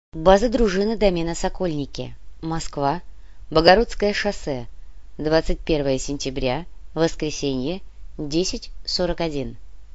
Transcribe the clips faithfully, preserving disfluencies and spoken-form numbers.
База дружины домена «Сокольники», Москва, Богородское шоссе, двадцать первое сентября, воскресенье, десять сорок один.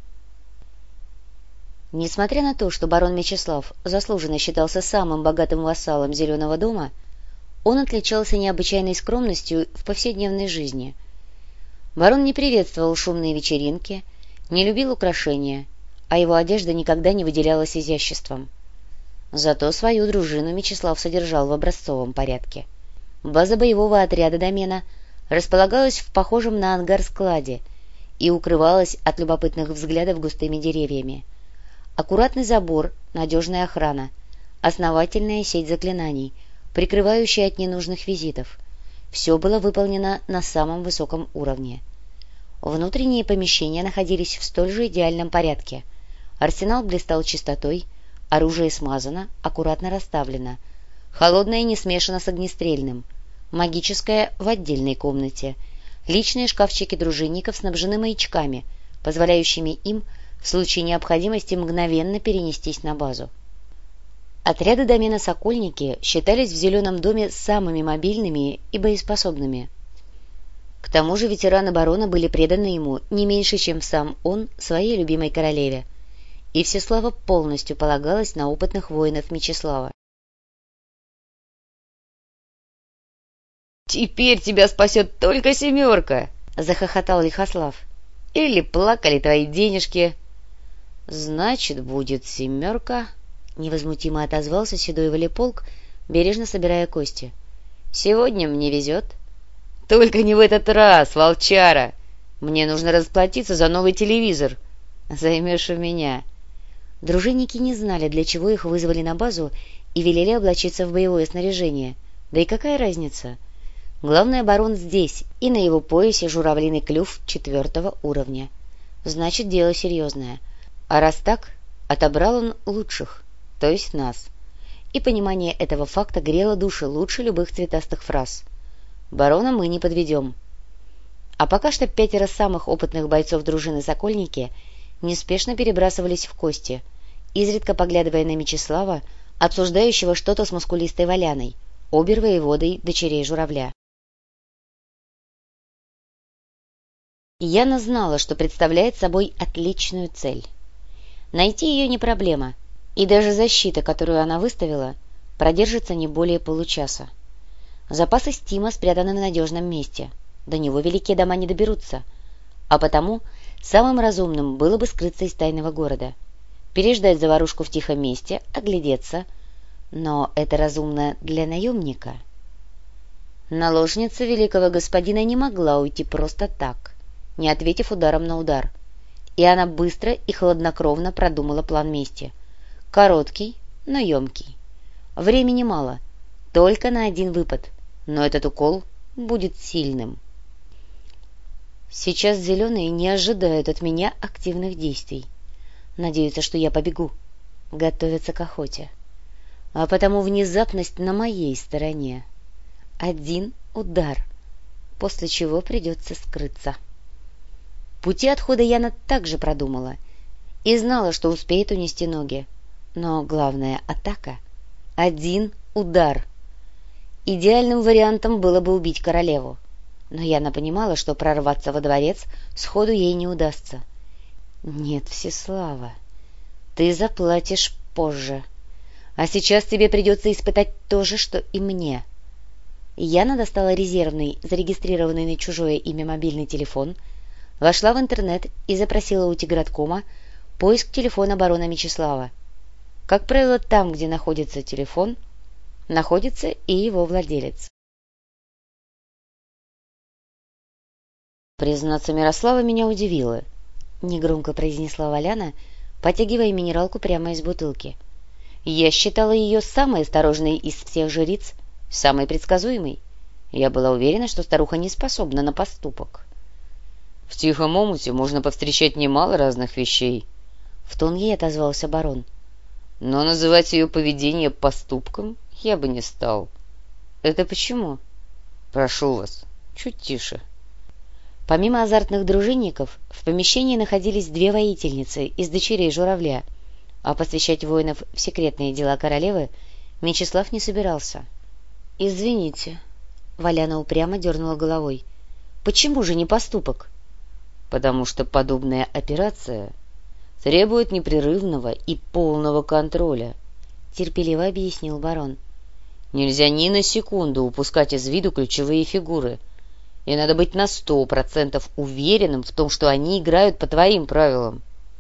Несмотря на то, что барон Мечислав заслуженно считался самым богатым вассалом Зеленого дома, он отличался необычайной скромностью в повседневной жизни. Барон не приветствовал шумные вечеринки, не любил украшения, а его одежда никогда не выделялась изяществом. Зато свою дружину Мечислав содержал в образцовом порядке. База боевого отряда домена располагалась в похожем на ангар складе и укрывалась от любопытных взглядов густыми деревьями. Аккуратный забор, надежная охрана, основательная сеть заклинаний, прикрывающая от ненужных визитов. Все было выполнено на самом высоком уровне. Внутренние помещения находились в столь же идеальном порядке. Арсенал блистал чистотой, оружие смазано, аккуратно расставлено. Холодное не смешано с огнестрельным. Магическое в отдельной комнате. Личные шкафчики дружинников снабжены маячками, позволяющими им в случае необходимости мгновенно перенестись на базу. Отряды домена «Сокольники» считались в Зеленом доме самыми мобильными и боеспособными. К тому же ветераны барона были преданы ему не меньше, чем сам он своей любимой королеве, и всеслава полностью полагалась на опытных воинов Мечислава. «Теперь тебя спасет только семерка!» — захохотал Лихослав. «Или плакали твои денежки!» «Значит, будет семерка!» — невозмутимо отозвался седой Волеполк, бережно собирая кости. «Сегодня мне везет». «Только не в этот раз, волчара! Мне нужно расплатиться за новый телевизор. Займешь у меня». Дружинники не знали, для чего их вызвали на базу, и велели облачиться в боевое снаряжение. Да и какая разница? Главное, барон здесь, и на его поясе журавлиный клюв четвертого уровня. Значит, дело серьезное. А раз так, отобрал он лучших, то есть нас. И понимание этого факта грело души лучше любых цветастых фраз. Барона мы не подведем. А пока что пятеро самых опытных бойцов дружины «Сокольники» неспешно перебрасывались в кости, изредка поглядывая на Мечислава, обсуждающего что-то с мускулистой Валяной, обер-воеводой дочерей журавля. Яна знала, что представляет собой отличную цель. Найти ее не проблема, и даже защита, которую она выставила, продержится не более получаса. Запасы стима спрятаны в надежном месте, до него великие дома не доберутся, а потому самым разумным было бы скрыться из тайного города, переждать заварушку в тихом месте, оглядеться. Но это разумно для наемника. Наложница великого господина не могла уйти просто так, не ответив ударом на удар, и она быстро и хладнокровно продумала план мести. Короткий, но емкий. Времени мало, только на один выпад, но этот укол будет сильным. Сейчас зеленые не ожидают от меня активных действий. Надеются, что я побегу, готовятся к охоте. А потому внезапность на моей стороне. Один удар, после чего придется скрыться. Пути отхода Яна также продумала и знала, что успеет унести ноги. Но главная атака — один удар. Идеальным вариантом было бы убить королеву. Но Яна понимала, что прорваться во дворец сходу ей не удастся. «Нет, Всеслава, ты заплатишь позже. А сейчас тебе придется испытать то же, что и мне». Яна достала резервный, зарегистрированный на чужое имя мобильный телефон, вошла в интернет и запросила у Тиграткома поиск телефона барона Мечислава. Как правило, там, где находится телефон, находится и его владелец. «Признаться, Мирослава меня удивила», — негромко произнесла Валяна, потягивая минералку прямо из бутылки. «Я считала ее самой осторожной из всех жриц, самой предсказуемой. Я была уверена, что старуха не способна на поступок». «В тихом омуте можно повстречать немало разных вещей», — в тон ей отозвался барон. «Но называть ее поведение поступком я бы не стал». «Это почему?» «Прошу вас, чуть тише». Помимо азартных дружинников, в помещении находились две воительницы из дочерей журавля, а посвящать воинов в секретные дела королевы Мечислав не собирался. «Извините», — Валяна упрямо дернула головой. «Почему же не поступок?» «Потому что подобная операция требует непрерывного и полного контроля», — терпеливо объяснил барон. «Нельзя ни на секунду упускать из виду ключевые фигуры, и надо быть на сто процентов уверенным в том, что они играют по твоим правилам».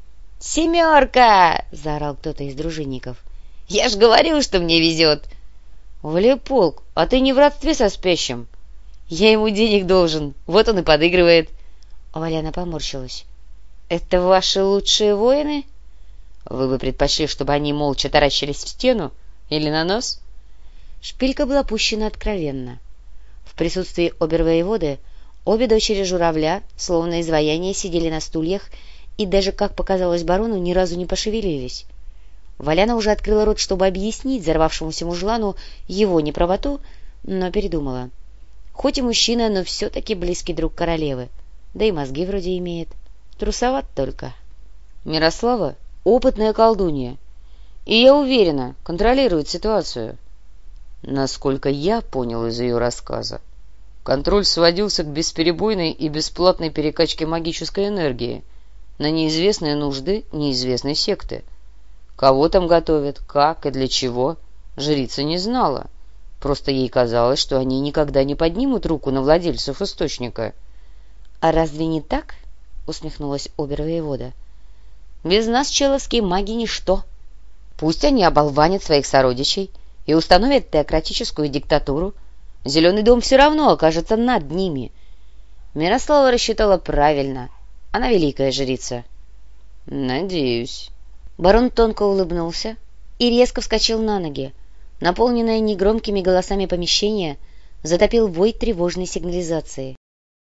«Семерка!» — заорал кто-то из дружинников. «Я ж говорил, что мне везет!» «Влеполк, а ты не в родстве со спящим?» «Я ему денег должен, вот он и подыгрывает». Валяна поморщилась. «Это ваши лучшие воины?» «Вы бы предпочли, чтобы они молча таращились в стену или на нос?» Шпилька была пущена откровенно. В присутствии обер-воеводы обе дочери журавля, словно изваяния, сидели на стульях и даже, как показалось барону, ни разу не пошевелились. Валяна уже открыла рот, чтобы объяснить взорвавшемуся мужлану его неправоту, но передумала. Хоть и мужчина, но все-таки близкий друг королевы, да и мозги вроде имеет. Трусоват только. «Мирослава — опытная колдунья, и, я уверена, контролирует ситуацию. Насколько я понял из ее рассказа, контроль сводился к бесперебойной и бесплатной перекачке магической энергии на неизвестные нужды неизвестной секты. Кого там готовят, как и для чего, жрица не знала. Просто ей казалось, что они никогда не поднимут руку на владельцев источника». «А разве не так?» — усмехнулась обер-воевода. «Без нас человские маги ничто. Пусть они оболванят своих сородичей и установят теократическую диктатуру. Зеленый дом все равно окажется над ними. Мирослава рассчитала правильно. Она великая жрица». «Надеюсь». Барон тонко улыбнулся и резко вскочил на ноги. Наполненное негромкими голосами помещение затопил вой тревожной сигнализации.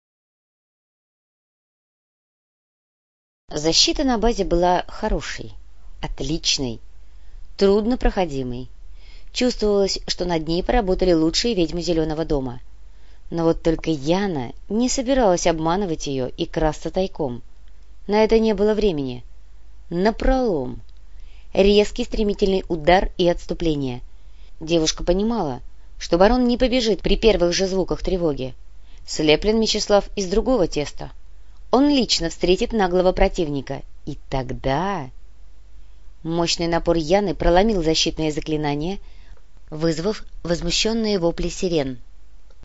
Защита на базе была хорошей, отличной, труднопроходимой. Чувствовалось, что над ней поработали лучшие ведьмы Зеленого дома. Но вот только Яна не собиралась обманывать ее и красться тайком. На это не было времени. Напролом. Резкий стремительный удар и отступление. Девушка понимала, что барон не побежит при первых же звуках тревоги. Слеплен Мечислав из другого теста. Он лично встретит наглого противника. И тогда... Мощный напор Яны проломил защитное заклинание, вызвав возмущенные вопли сирен.